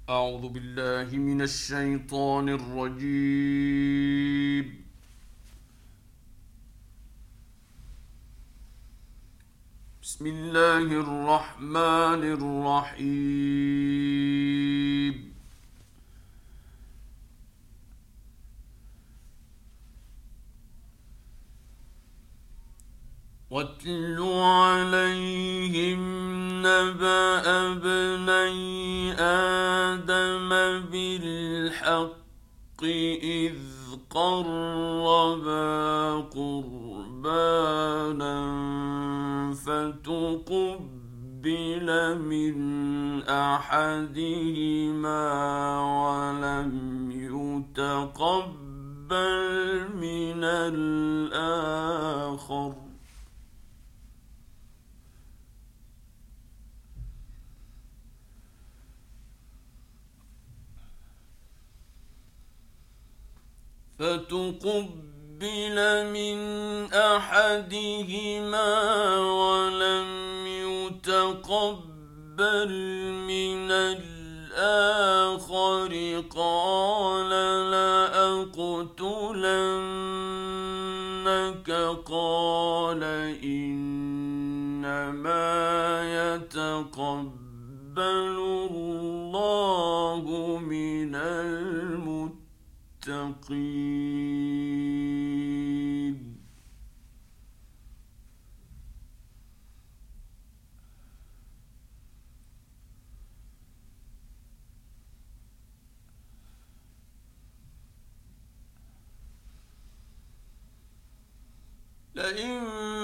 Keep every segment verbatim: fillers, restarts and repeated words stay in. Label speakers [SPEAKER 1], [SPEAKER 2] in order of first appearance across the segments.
[SPEAKER 1] أعوذ بالله من الشيطان الرجيم. بسم الله الرحمن الرحيم. واتل عليهم نبأ ابني آدم بالحق إذ قربا قربانا فتقبل من أحدهما ولم يتقبل من الآخر فتقبل من أحدهما ولم يتقبل من الآخر قال لأقتلنك قال إنما يتقبل الله من المتقين. لئن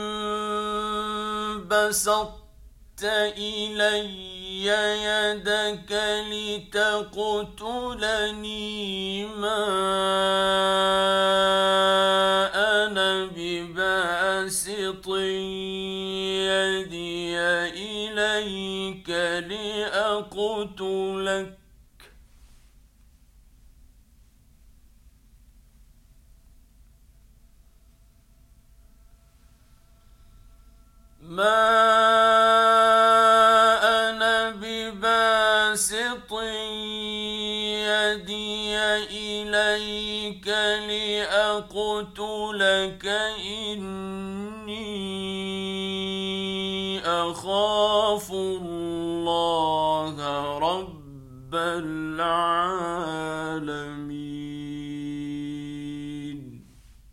[SPEAKER 1] بسطت إلي يدك لتقتلني ما أنا بباسط يدي إليك لأقتلك ما أنا بباسط يدي إليك لأقتلك إني أخاف الله رب العالمين.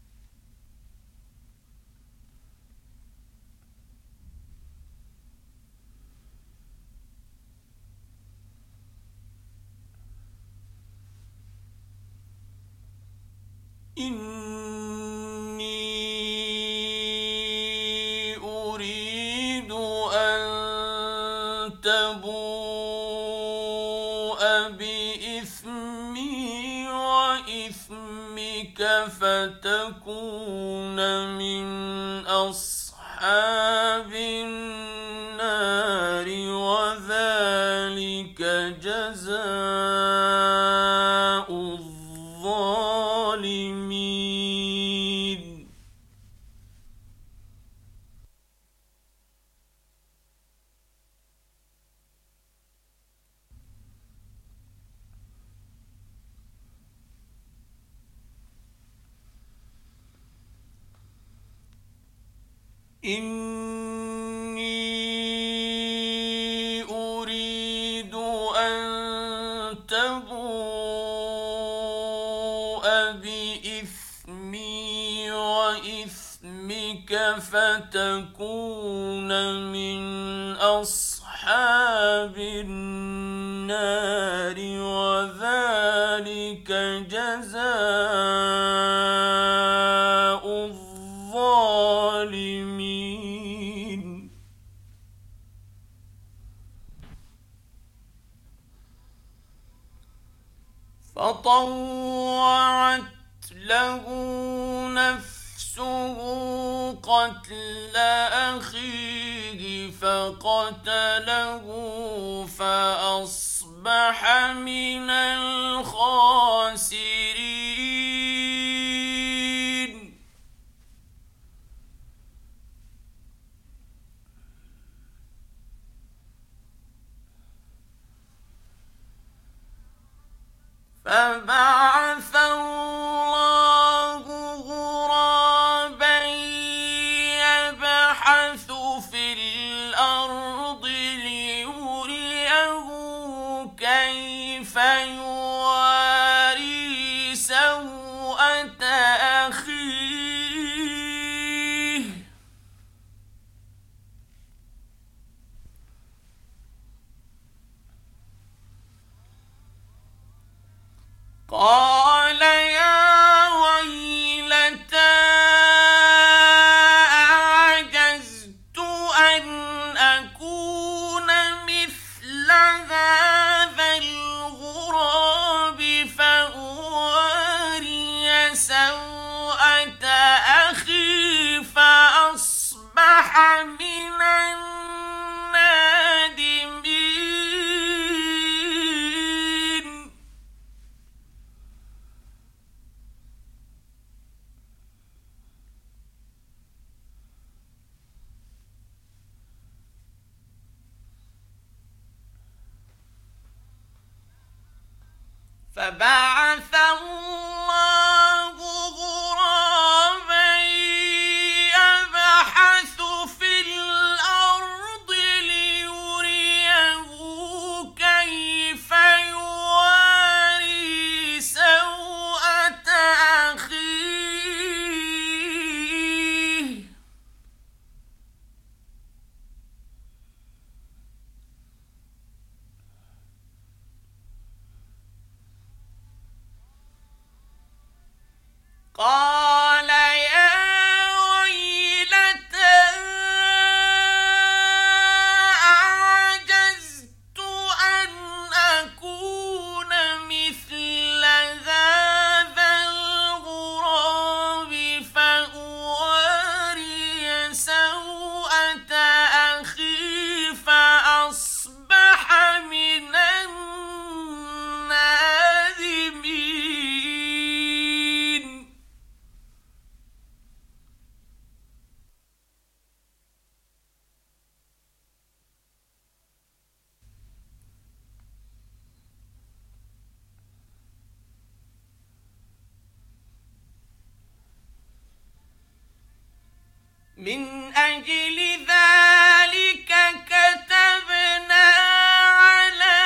[SPEAKER 1] إني أريد أن تبوء بإثمي وإثمك فتكون من أصحاب النار وذلك جزاء الظالمين. إني أريد أن تبوء بإثمي وإثمك فتكون من أصحاب النار وذلك جزاء الظالمين. فطوعت له نفسه قتل أخيه فقتله فأصبح من الخاسرين. فبعث الله غرابا يبحث في الأرض ليريه كيف يواري سوءة أخيه قال يا ويلتى أعجزت أن أكون مثل هذا الغراب فأواري سوءة أخي فأصبح من النادمين فبعث الله غرابا يبحث في الأرض ليريه كيف يواري سوءة أخيه قال يا ويلتى أعجزت أن أكون مثل هذا الغراب فأواري سوءة أخي فأصبح من النادمين من أجل ذلك كتبنا على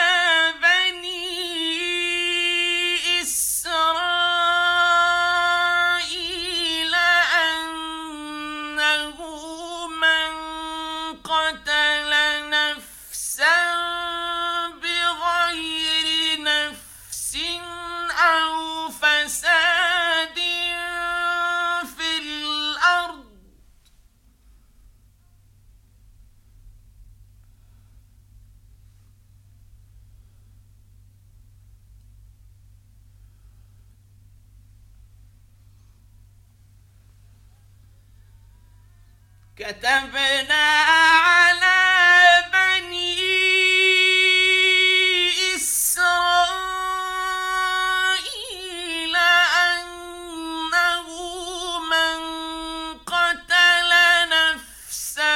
[SPEAKER 1] بني إسرائيل أنه من قتل نفسا بغير نفس أو فساد في الأرض كتبنا على بني إسرائيل أنه من قتل نفسا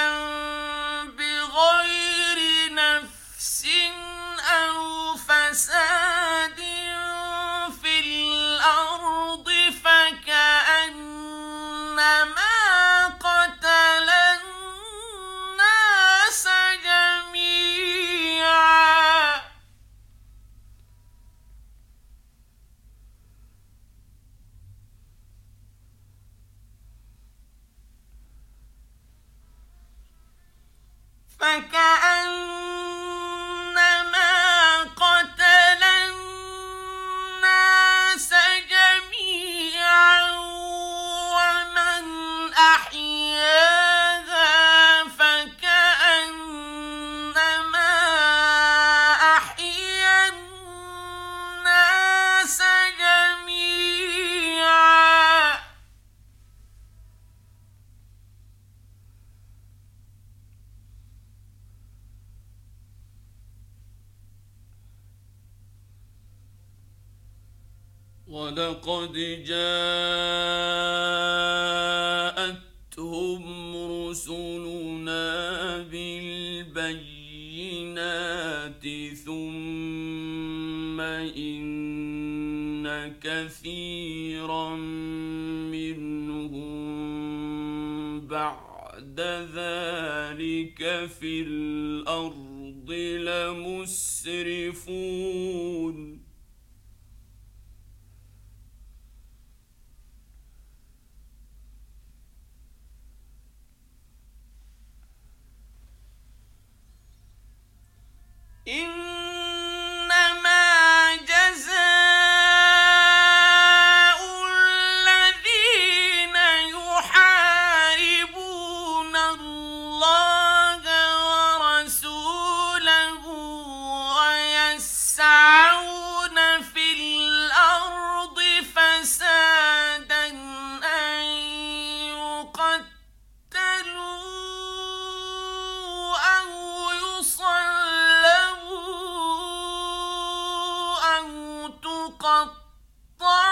[SPEAKER 1] بغير نفس أو فساد في الأرض فكأنما قتل الناس جميعا فكأنما قتل الناس جميعا ومن أحياها فكأنما أحيا الناس جميعا ولقد جاءتهم رسلنا بالبينات ثم إن كثيرا منهم بعد ذلك في الأرض لمسرفون إنما جزاء الذين يحاربون الله ورسوله ويسعون في الأرض فسادا أن يقتلوا أو يصلبوا أو تقطع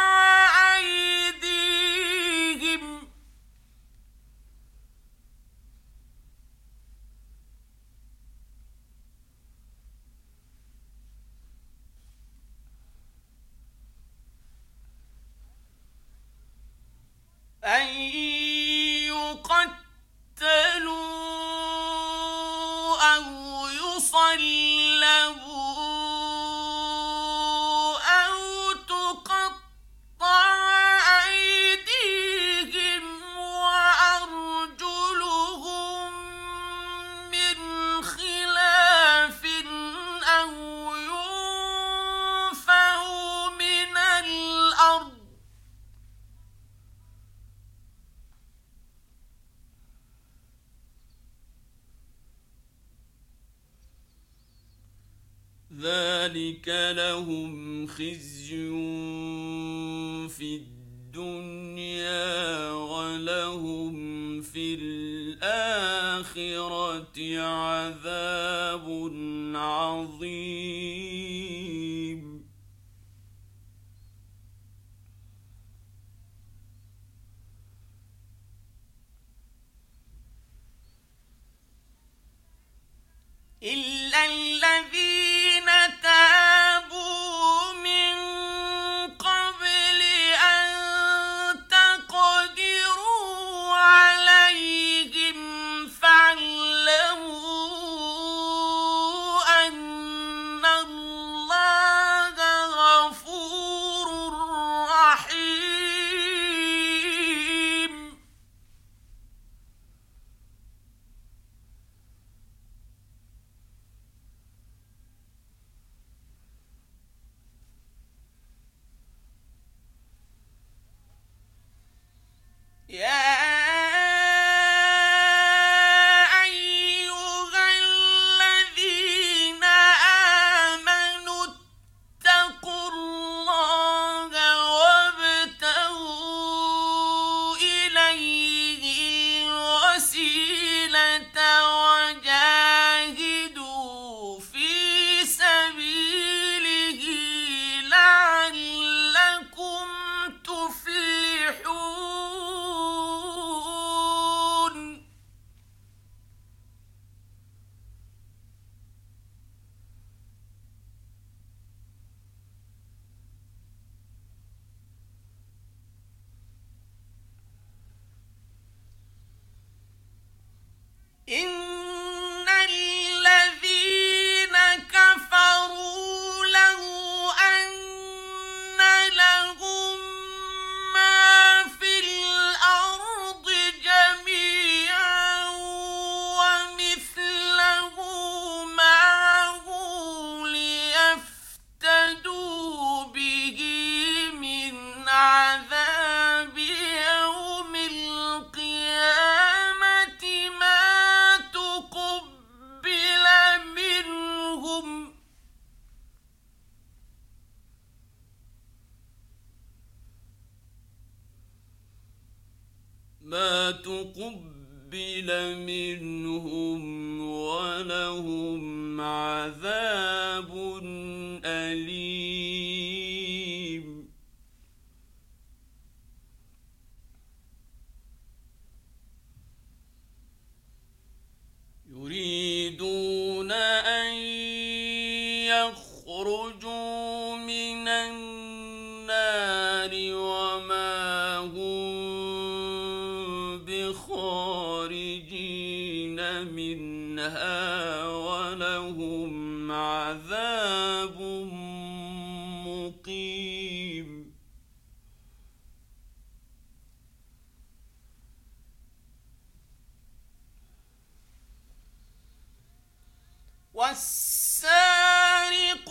[SPEAKER 1] أيديهم أن يقتلوا أو يصلبوا أو تقطع أيديهم وأرجلهم من خلاف أو ينفوا من الأرض ذلك لهم خزي في الدنيا ولهم في الآخرة عذاب عظيم إلا الذين تابوا من قبل أن تقدروا عليهم فاعلموا أن الله غفور رحيم يا أيها الذين آمنوا اتقوا الله وابتغوا إليه الوسيلة وجاهدوا في سبيله لعلكم تفلحون إن الذين كفروا لو أن لهم ما في الأرض جميعا ومثله معه ليفتدوا به من عذاب يوم القيامة ما تقبل منهم ما تقبل منهم ولهم عذاب أليم يريدون أن يخرجوا من النار ولهم عذاب مقيم. والسارق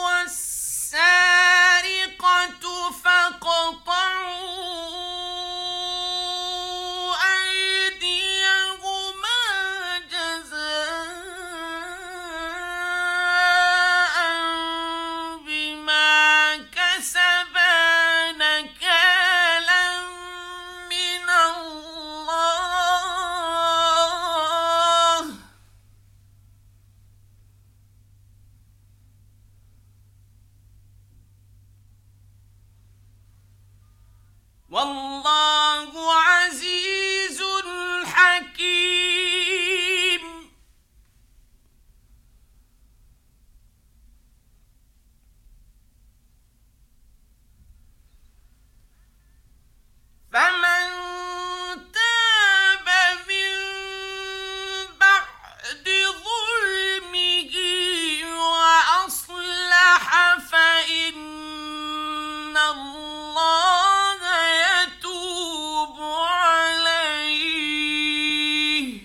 [SPEAKER 1] والسارقة فاقطعوا والله عزيز حكيم. فمن تاب من بعد ظلمه وأصلح فإن الله يتوب عليه.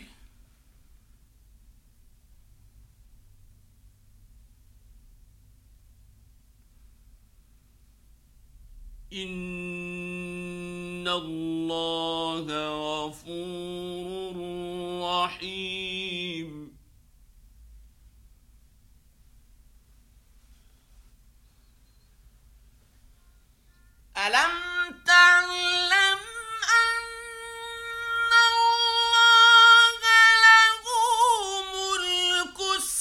[SPEAKER 1] إن الله غفور رحيم. ألم تعلم أن الله له ملك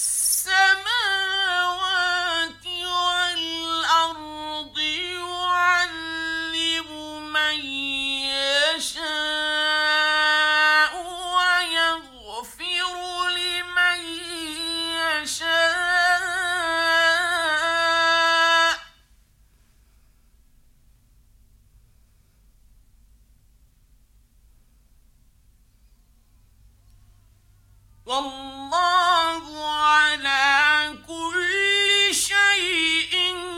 [SPEAKER 1] السماوات والأرض يعذب من يشاء ويغفر لمن يشاء. والله على كل شيء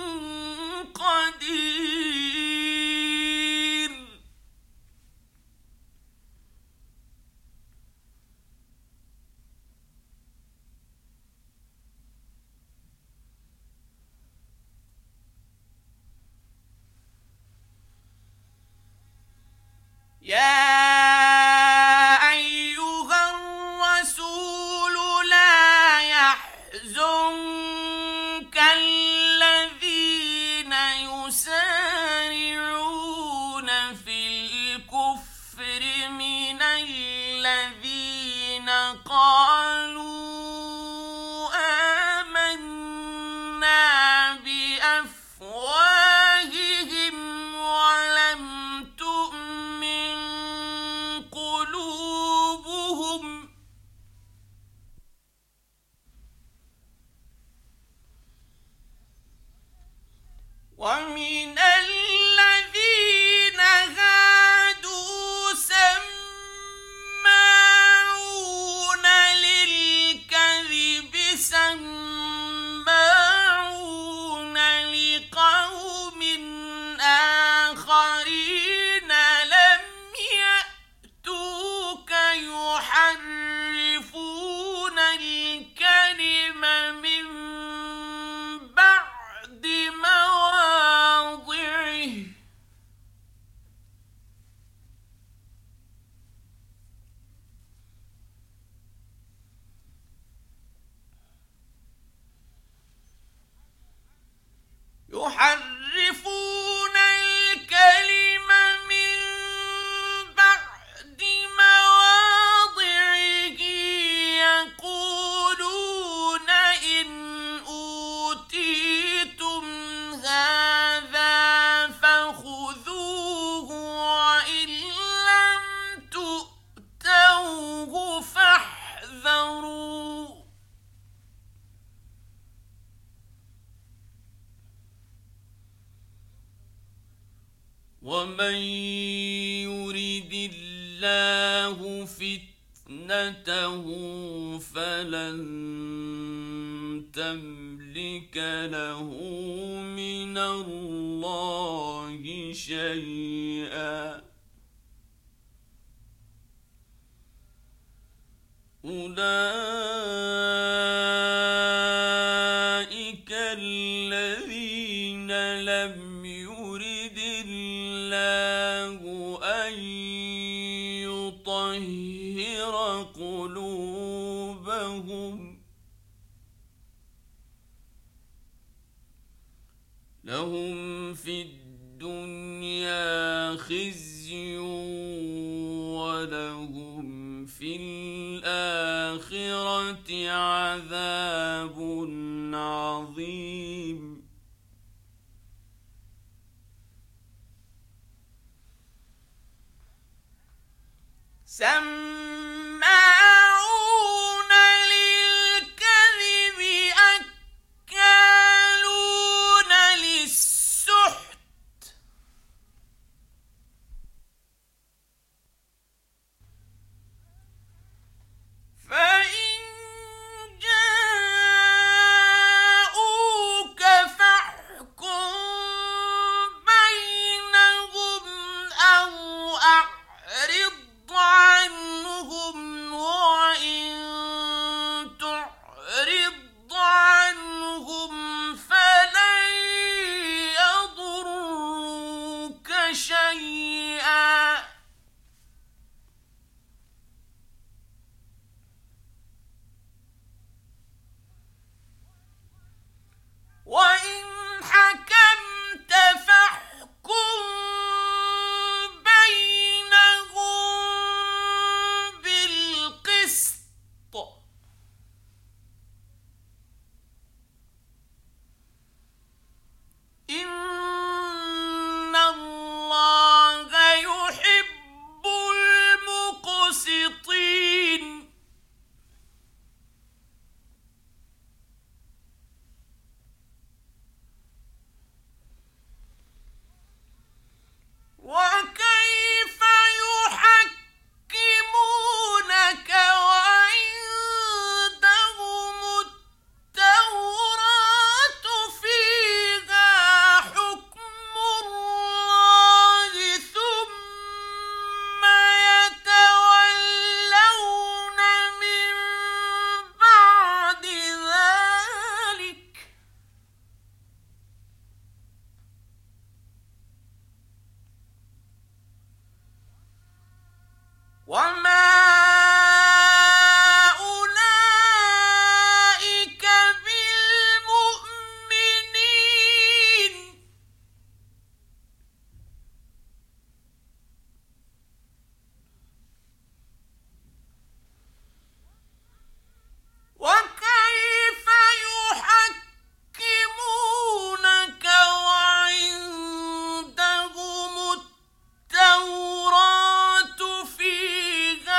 [SPEAKER 1] قدير. يا أيها الرسول لا يحزنك الذين يسارعون في الكفر من الذين قالوا آمنا بأفواههم ولم تؤمن قلوبهم ومن الذين هادوا سماعون للكذب سماعون لقوم آخرين لم يأتوك يحرفون الكلم من بعد مواضعه يحرفون الكلم من بعد مواضعه يقولون إن أوتيتم هذا فخذوه وإن لم تؤتوه فاحذروا. ومن يرد الله فتنته فلن تملك له من الله شيئا أولئك الذين لم يرد الله أن يطهر قلوبهم لهم في الدنيا خزي ولهم في الآخرة عذاب عظيم سماعون للكذب أكالون للسحت فإن جاءوك فاحكم بينهم أو أعرض عنهم وإن تعرض عنهم فلن يضروك شيئا وإن حكمت فاحكم بينهم بالقسط إن الله يحب المقسطين وكيف يحكمونك وعندهم التوراة فيها حكم الله ثم يتولون من بعد ذلك وما أولئك بالمؤمنين وكيف يحكمونك وعندهم التوراة فيها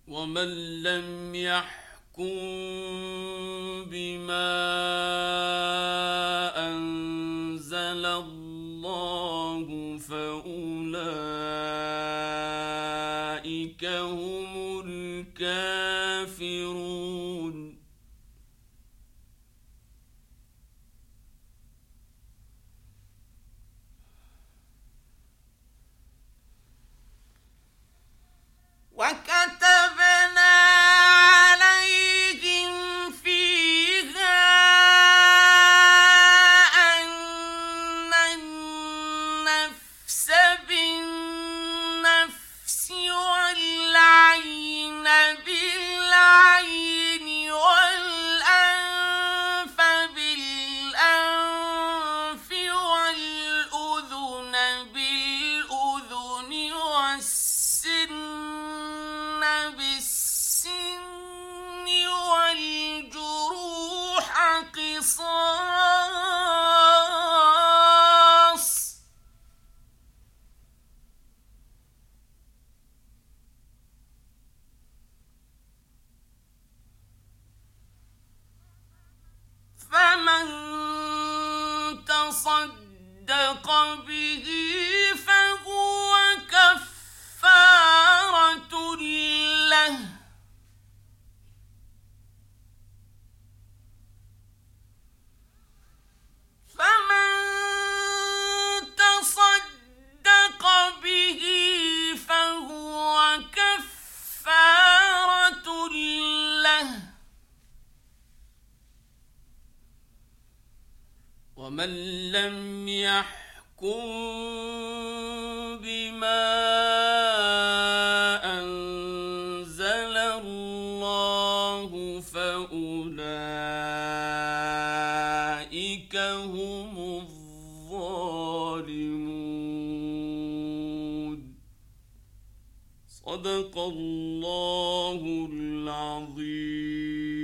[SPEAKER 1] ومن لم يحكم بما أنزل الله فأولئك هم الكافرون. وكتبنا عليهم فيها أن النفس بالنفس والعين بالعين والأنف بالأنف والأذن بالأذن والسن بالسن والجروح قصاص. فمن تصدق به فهو كفارة له. فمن تصدق به فهو كفارة له. ومن لم يحكم بما أنزل الله فأولئك هم الظالمون. صدق الله العظيم.